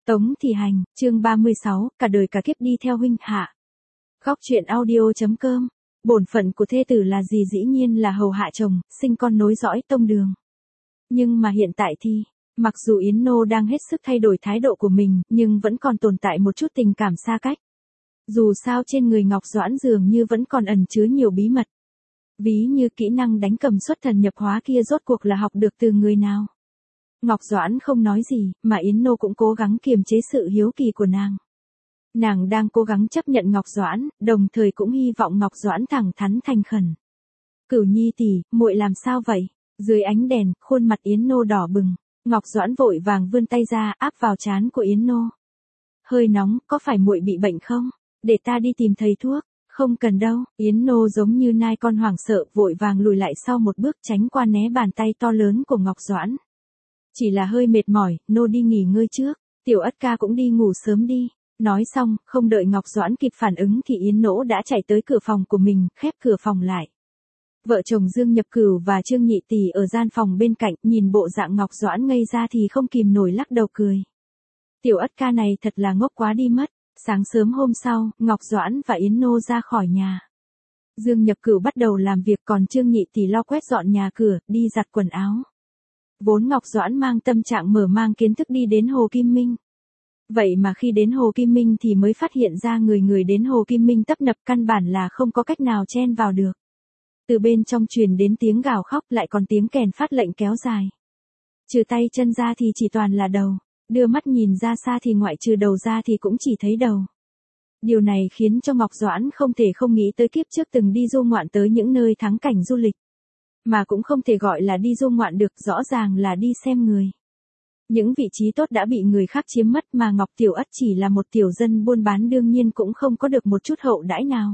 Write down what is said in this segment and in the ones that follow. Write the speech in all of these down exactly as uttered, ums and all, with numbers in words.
Tống Thị Hành, chương ba mươi sáu, cả đời cả kiếp đi theo huynh hạ. Góc truyện audio.com. Bổn phận của thê tử là gì? Dĩ nhiên là hầu hạ chồng, sinh con nối dõi tông đường. Nhưng mà hiện tại thì, mặc dù Yến Nô đang hết sức thay đổi thái độ của mình, nhưng vẫn còn tồn tại một chút tình cảm xa cách. Dù sao trên người Ngọc Doãn dường như vẫn còn ẩn chứa nhiều bí mật. Ví như kỹ năng đánh cầm xuất thần nhập hóa kia rốt cuộc là học được từ người nào. Ngọc Doãn không nói gì, mà Yến Nô cũng cố gắng kiềm chế sự hiếu kỳ của nàng. Nàng đang cố gắng chấp nhận Ngọc Doãn, đồng thời cũng hy vọng Ngọc Doãn thẳng thắn thành khẩn. Cửu Nhi tỷ, muội làm sao vậy? Dưới ánh đèn, khuôn mặt Yến Nô đỏ bừng, Ngọc Doãn vội vàng vươn tay ra áp vào trán của Yến Nô. Hơi nóng, có phải muội bị bệnh không? Để ta đi tìm thầy thuốc. Không cần đâu, Yến Nô giống như nai con hoảng sợ vội vàng lùi lại sau một bước tránh qua né bàn tay to lớn của Ngọc Doãn. Chỉ là hơi mệt mỏi, Nô đi nghỉ ngơi trước, Tiểu Ất ca cũng đi ngủ sớm đi. Nói xong, không đợi Ngọc Doãn kịp phản ứng thì Yến Nỗ đã chạy tới cửa phòng của mình, khép cửa phòng lại. Vợ chồng Dương Nhập Cửu và Trương Nhị Tỷ ở gian phòng bên cạnh, nhìn bộ dạng Ngọc Doãn ngây ra thì không kìm nổi lắc đầu cười. Tiểu Ất ca này thật là ngốc quá đi mất. Sáng sớm hôm sau, Ngọc Doãn và Yến Nô ra khỏi nhà. Dương Nhập Cửu bắt đầu làm việc, còn Trương Nhị Tỷ lo quét dọn nhà cửa, đi giặt quần áo. Vốn Ngọc Doãn mang tâm trạng mở mang kiến thức đi đến Hồ Kim Minh. Vậy mà khi đến Hồ Kim Minh thì mới phát hiện ra người người đến Hồ Kim Minh tấp nập, căn bản là không có cách nào chen vào được. Từ bên trong truyền đến tiếng gào khóc, lại còn tiếng kèn phát lệnh kéo dài. Trừ tay chân ra thì chỉ toàn là đầu. Đưa mắt nhìn ra xa thì ngoại trừ đầu ra thì cũng chỉ thấy đầu. Điều này khiến cho Ngọc Doãn không thể không nghĩ tới kiếp trước từng đi du ngoạn tới những nơi thắng cảnh du lịch. Mà cũng không thể gọi là đi du ngoạn được, rõ ràng là đi xem người. Những vị trí tốt đã bị người khác chiếm mất, mà Ngọc Tiểu Ất chỉ là một tiểu dân buôn bán đương nhiên cũng không có được một chút hậu đãi nào.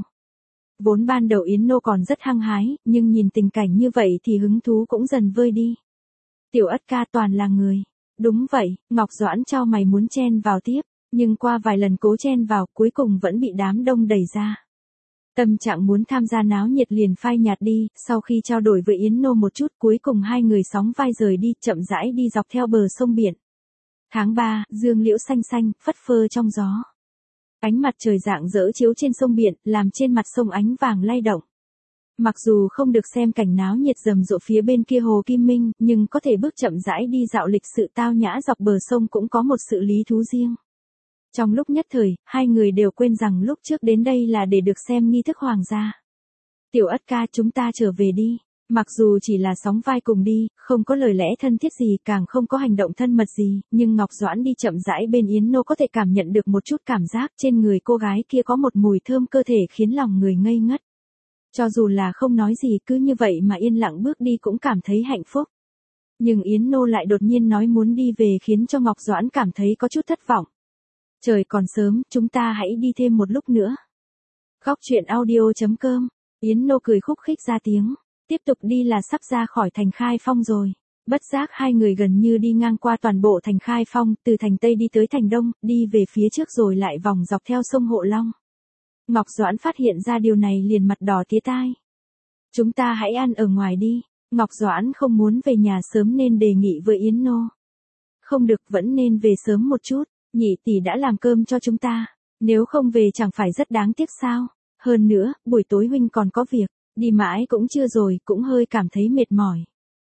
Vốn ban đầu Yến Nô còn rất hăng hái, nhưng nhìn tình cảnh như vậy thì hứng thú cũng dần vơi đi. Tiểu Ất ca toàn là người. Đúng vậy, Ngọc Doãn chau mày muốn chen vào tiếp, nhưng qua vài lần cố chen vào cuối cùng vẫn bị đám đông đẩy ra. Tâm trạng muốn tham gia náo nhiệt liền phai nhạt đi, sau khi trao đổi với Yến Nô một chút cuối cùng hai người sóng vai rời đi, chậm rãi đi dọc theo bờ sông biển. Tháng ba, dương liễu xanh xanh, phất phơ trong gió. Ánh mặt trời rạng rỡ chiếu trên sông biển, làm trên mặt sông ánh vàng lay động. Mặc dù không được xem cảnh náo nhiệt rầm rộ phía bên kia Hồ Kim Minh, nhưng có thể bước chậm rãi đi dạo lịch sự tao nhã dọc bờ sông cũng có một sự lý thú riêng. Trong lúc nhất thời, hai người đều quên rằng lúc trước đến đây là để được xem nghi thức hoàng gia. Tiểu Ất ca, chúng ta trở về đi. Mặc dù chỉ là sóng vai cùng đi, không có lời lẽ thân thiết gì, càng không có hành động thân mật gì, nhưng Ngọc Doãn đi chậm rãi bên Yến Nô có thể cảm nhận được một chút cảm giác trên người cô gái kia có một mùi thơm cơ thể khiến lòng người ngây ngất. Cho dù là không nói gì, cứ như vậy mà yên lặng bước đi cũng cảm thấy hạnh phúc. Nhưng Yến Nô lại đột nhiên nói muốn đi về khiến cho Ngọc Doãn cảm thấy có chút thất vọng. Trời còn sớm, chúng ta hãy đi thêm một lúc nữa. Góc truyện audio.com. Yến Nô cười khúc khích ra tiếng. Tiếp tục đi là sắp ra khỏi thành Khai Phong rồi. Bất giác hai người gần như đi ngang qua toàn bộ thành Khai Phong, từ thành Tây đi tới thành Đông, đi về phía trước rồi lại vòng dọc theo sông Hộ Long. Ngọc Doãn phát hiện ra điều này liền mặt đỏ tía tai. Chúng ta hãy ăn ở ngoài đi. Ngọc Doãn không muốn về nhà sớm nên đề nghị với Yến Nô. Không được, vẫn nên về sớm một chút. Nhị tỷ đã làm cơm cho chúng ta. Nếu không về chẳng phải rất đáng tiếc sao? Hơn nữa, buổi tối huynh còn có việc. Đi mãi cũng chưa rồi, cũng hơi cảm thấy mệt mỏi.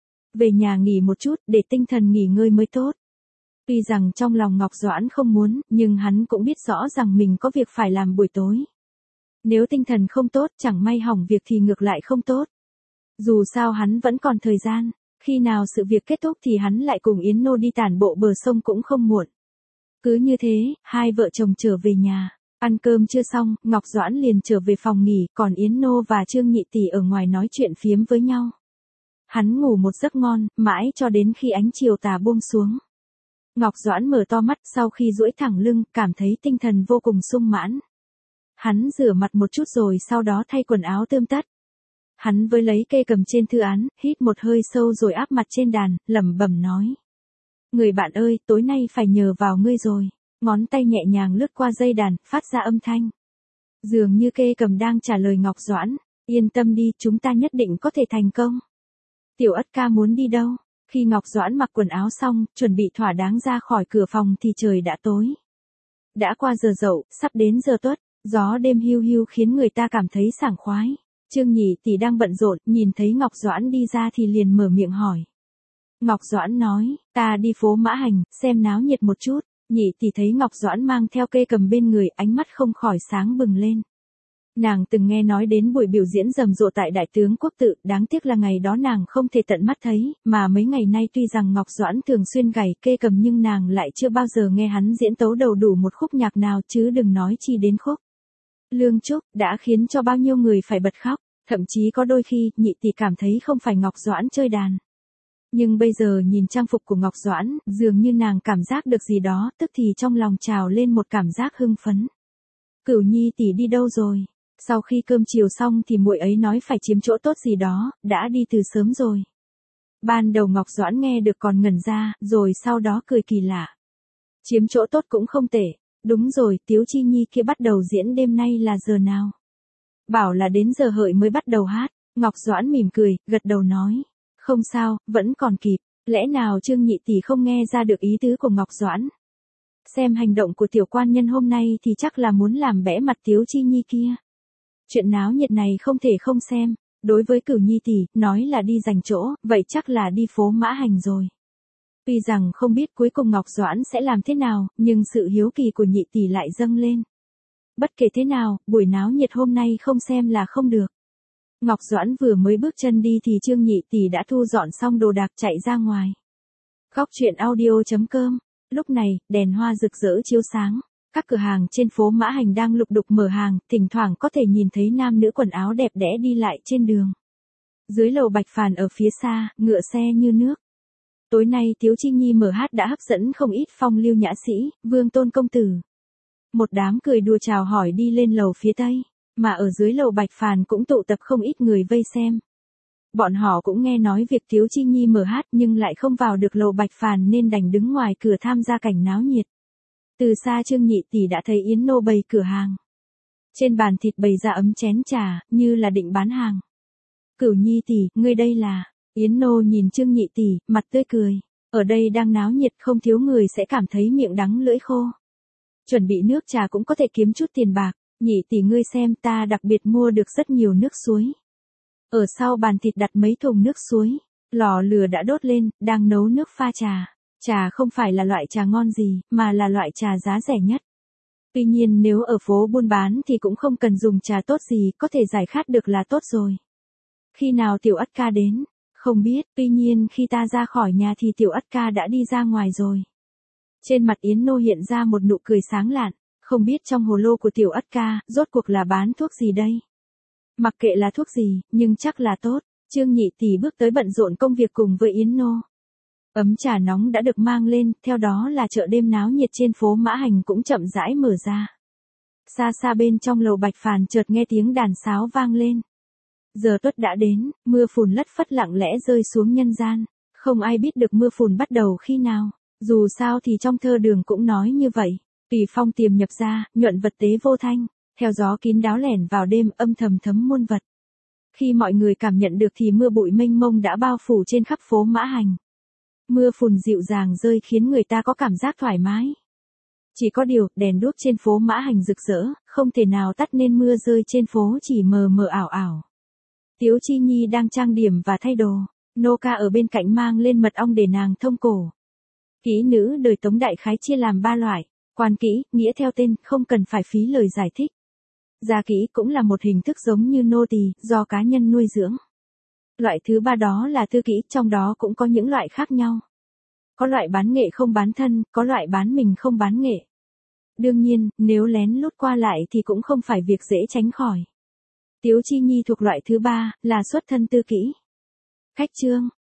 Về nhà nghỉ một chút, để tinh thần nghỉ ngơi mới tốt. Tuy rằng trong lòng Ngọc Doãn không muốn, nhưng hắn cũng biết rõ rằng mình có việc phải làm buổi tối. Nếu tinh thần không tốt, chẳng may hỏng việc thì ngược lại không tốt. Dù sao hắn vẫn còn thời gian, khi nào sự việc kết thúc thì hắn lại cùng Yến Nô đi tản bộ bờ sông cũng không muộn. Cứ như thế, hai vợ chồng trở về nhà. Ăn cơm chưa xong, Ngọc Doãn liền trở về phòng nghỉ, còn Yến Nô và Trương Nhị Tỷ ở ngoài nói chuyện phiếm với nhau. Hắn ngủ một giấc ngon, mãi cho đến khi ánh chiều tà buông xuống. Ngọc Doãn mở to mắt sau khi duỗi thẳng lưng, cảm thấy tinh thần vô cùng sung mãn. Hắn rửa mặt một chút rồi sau đó thay quần áo tươm tất. Hắn với lấy cây cầm trên thư án, hít một hơi sâu rồi áp mặt trên đàn, lẩm bẩm nói. Người bạn ơi, tối nay phải nhờ vào ngươi rồi. Ngón tay nhẹ nhàng lướt qua dây đàn, phát ra âm thanh. Dường như cây cầm đang trả lời Ngọc Doãn. Yên tâm đi, chúng ta nhất định có thể thành công. Tiểu Ất ca muốn đi đâu? Khi Ngọc Doãn mặc quần áo xong, chuẩn bị thỏa đáng ra khỏi cửa phòng thì trời đã tối. Đã qua giờ dậu, sắp đến giờ tuất, gió đêm hiu hiu khiến người ta cảm thấy sảng khoái. Trương Nhị Tỷ đang bận rộn, nhìn thấy Ngọc Doãn đi ra thì liền mở miệng hỏi. Ngọc Doãn nói, ta đi phố Mã Hành, xem náo nhiệt một chút. Nhị Tỷ thấy Ngọc Doãn mang theo cây cầm bên người, ánh mắt không khỏi sáng bừng lên. Nàng từng nghe nói đến buổi biểu diễn rầm rộ tại Đại Tướng Quốc Tự, đáng tiếc là ngày đó nàng không thể tận mắt thấy, mà mấy ngày nay tuy rằng Ngọc Doãn thường xuyên gảy kê cầm nhưng nàng lại chưa bao giờ nghe hắn diễn tấu đầu đủ một khúc nhạc nào chứ đừng nói chi đến khúc Lương Trúc, đã khiến cho bao nhiêu người phải bật khóc, thậm chí có đôi khi Nhị Tỷ cảm thấy không phải Ngọc Doãn chơi đàn. Nhưng bây giờ nhìn trang phục của Ngọc Doãn, dường như nàng cảm giác được gì đó, tức thì trong lòng trào lên một cảm giác hưng phấn. Cửu Nhi tỷ đi đâu rồi? Sau khi cơm chiều xong thì muội ấy nói phải chiếm chỗ tốt gì đó, đã đi từ sớm rồi. Ban đầu Ngọc Doãn nghe được còn ngẩn ra, rồi sau đó cười kỳ lạ. Chiếm chỗ tốt cũng không tệ, đúng rồi, Tiếu Chi Nhi kia bắt đầu diễn đêm nay là giờ nào? Bảo là đến giờ hợi mới bắt đầu hát, Ngọc Doãn mỉm cười, gật đầu nói. Không sao, vẫn còn kịp, lẽ nào Trương Nhị Tỷ không nghe ra được ý tứ của Ngọc Doãn? Xem hành động của tiểu quan nhân hôm nay thì chắc là muốn làm bẽ mặt Tiếu Chi Nhi kia. Chuyện náo nhiệt này không thể không xem, đối với Cửu Nhi tỷ, nói là đi giành chỗ, vậy chắc là đi phố Mã Hành rồi. Tuy rằng không biết cuối cùng Ngọc Doãn sẽ làm thế nào, nhưng sự hiếu kỳ của Nhị tỷ lại dâng lên. Bất kể thế nào, buổi náo nhiệt hôm nay không xem là không được. Ngọc Doãn vừa mới bước chân đi thì Trương Nhị tỷ đã thu dọn xong đồ đạc chạy ra ngoài. Góc truyện audio chấm com. Lúc này, đèn hoa rực rỡ chiếu sáng. Các cửa hàng trên phố Mã Hành đang lục đục mở hàng, thỉnh thoảng có thể nhìn thấy nam nữ quần áo đẹp đẽ đi lại trên đường. Dưới lầu Bạch Phàn ở phía xa, ngựa xe như nước. Tối nay Tiếu Chi Nhi mở hát đã hấp dẫn không ít phong lưu nhã sĩ, vương tôn công tử. Một đám cười đùa chào hỏi đi lên lầu phía tây, mà ở dưới lầu Bạch Phàn cũng tụ tập không ít người vây xem. Bọn họ cũng nghe nói việc Tiếu Chi Nhi mở hát nhưng lại không vào được lầu Bạch Phàn nên đành đứng ngoài cửa tham gia cảnh náo nhiệt. Từ xa Trương Nhị tỷ đã thấy Yến Nô bày cửa hàng. Trên bàn thịt bày ra ấm chén trà, như là định bán hàng. Cửu Nhi tỷ, ngươi đây là... Yến Nô nhìn Trương Nhị tỷ, mặt tươi cười. Ở đây đang náo nhiệt không thiếu người sẽ cảm thấy miệng đắng lưỡi khô. Chuẩn bị nước trà cũng có thể kiếm chút tiền bạc. Nhị tỷ ngươi xem, ta đặc biệt mua được rất nhiều nước suối. Ở sau bàn thịt đặt mấy thùng nước suối. Lò lửa đã đốt lên, đang nấu nước pha trà. Trà không phải là loại trà ngon gì, mà là loại trà giá rẻ nhất. Tuy nhiên nếu ở phố buôn bán thì cũng không cần dùng trà tốt gì, có thể giải khát được là tốt rồi. Khi nào Tiểu Ất ca đến? Không biết, tuy nhiên khi ta ra khỏi nhà thì Tiểu Ất ca đã đi ra ngoài rồi. Trên mặt Yến Nô hiện ra một nụ cười sáng lạn, không biết trong hồ lô của Tiểu Ất ca, rốt cuộc là bán thuốc gì đây? Mặc kệ là thuốc gì, nhưng chắc là tốt. Trương Nhị tỷ bước tới bận rộn công việc cùng với Yến Nô. Ấm trà nóng đã được mang lên, theo đó là chợ đêm náo nhiệt trên phố Mã Hành cũng chậm rãi mở ra. Xa xa bên trong lầu Bạch Phàn chợt nghe tiếng đàn sáo vang lên. Giờ tuất đã đến, mưa phùn lất phất lặng lẽ rơi xuống nhân gian. Không ai biết được mưa phùn bắt đầu khi nào. Dù sao thì trong thơ đường cũng nói như vậy. Tùy phong tiềm nhập ra, nhuận vật tế vô thanh. Theo gió kín đáo lẻn vào đêm âm thầm thấm muôn vật. Khi mọi người cảm nhận được thì mưa bụi mênh mông đã bao phủ trên khắp phố Mã Hành. Mưa phùn dịu dàng rơi khiến người ta có cảm giác thoải mái. Chỉ có điều, đèn đuốc trên phố Mã Hành rực rỡ, không thể nào tắt nên mưa rơi trên phố chỉ mờ mờ ảo ảo. Tiếu Chi Nhi đang trang điểm và thay đồ, nô ca ở bên cạnh mang lên mật ong để nàng thông cổ. Kỹ nữ đời Tống đại khái chia làm ba loại, quan kỹ, nghĩa theo tên, không cần phải phí lời giải thích. Gia kỹ cũng là một hình thức giống như nô tỳ, do cá nhân nuôi dưỡng. Loại thứ ba đó là thư kỹ, trong đó cũng có những loại khác nhau. Có loại bán nghệ không bán thân, có loại bán mình không bán nghệ. Đương nhiên, nếu lén lút qua lại thì cũng không phải việc dễ tránh khỏi. Tiếu Chi Nhi thuộc loại thứ ba, là xuất thân tư kỹ. Khách chương,